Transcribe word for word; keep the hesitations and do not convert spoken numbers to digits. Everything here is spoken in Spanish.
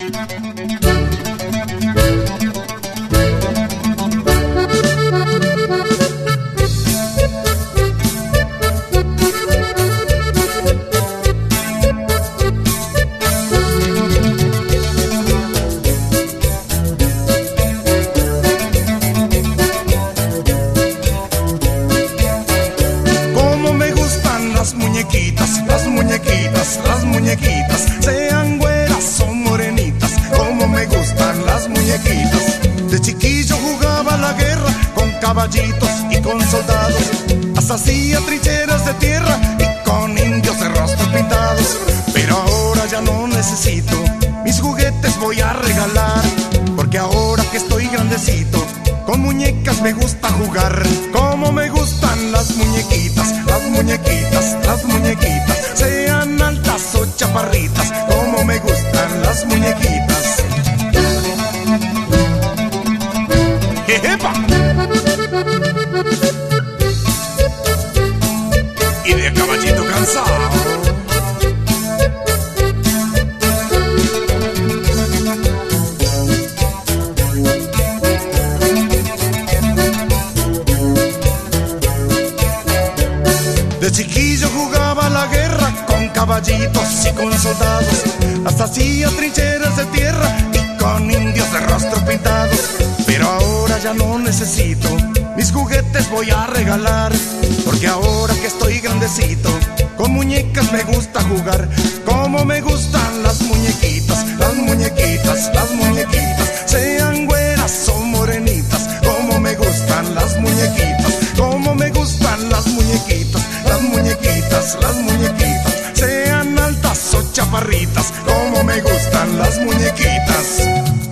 Las muñequitas, las muñequitas, las muñequitas, sean güeras o morenitas, como me gustan las muñequitas. De chiquillo jugaba a la guerra con caballitos y con soldados, hasta hacía trincheras de tierra y con indios de rostros pintados. Pero ahora ya no necesito, mis juguetes voy a regalar, porque ahora que estoy grandecito, con muñecas me gusta jugar. Como me gustan las muñequitas, las muñequitas, las muñequitas, sean altas o chaparritas, como me gustan las muñequitas. ¡Jejepa! Y de caballito cansado. De chiquillo jugaba a la guerra con caballitos y con soldados, hasta hacía trincheras de tierra y con indios de rostro pintados. Pero ahora ya no necesito, mis juguetes voy a regalar, porque ahora que estoy grandecito, con muñecas me gusta jugar. Como me gustan las muñequitas, las muñequitas, las muñequitas, sean güeras o morenitas, como me gustan las muñequitas, como me gustan las muñequitas, las muñequitas, las muñequitas, sean altas o chaparritas, como me gustan las muñequitas.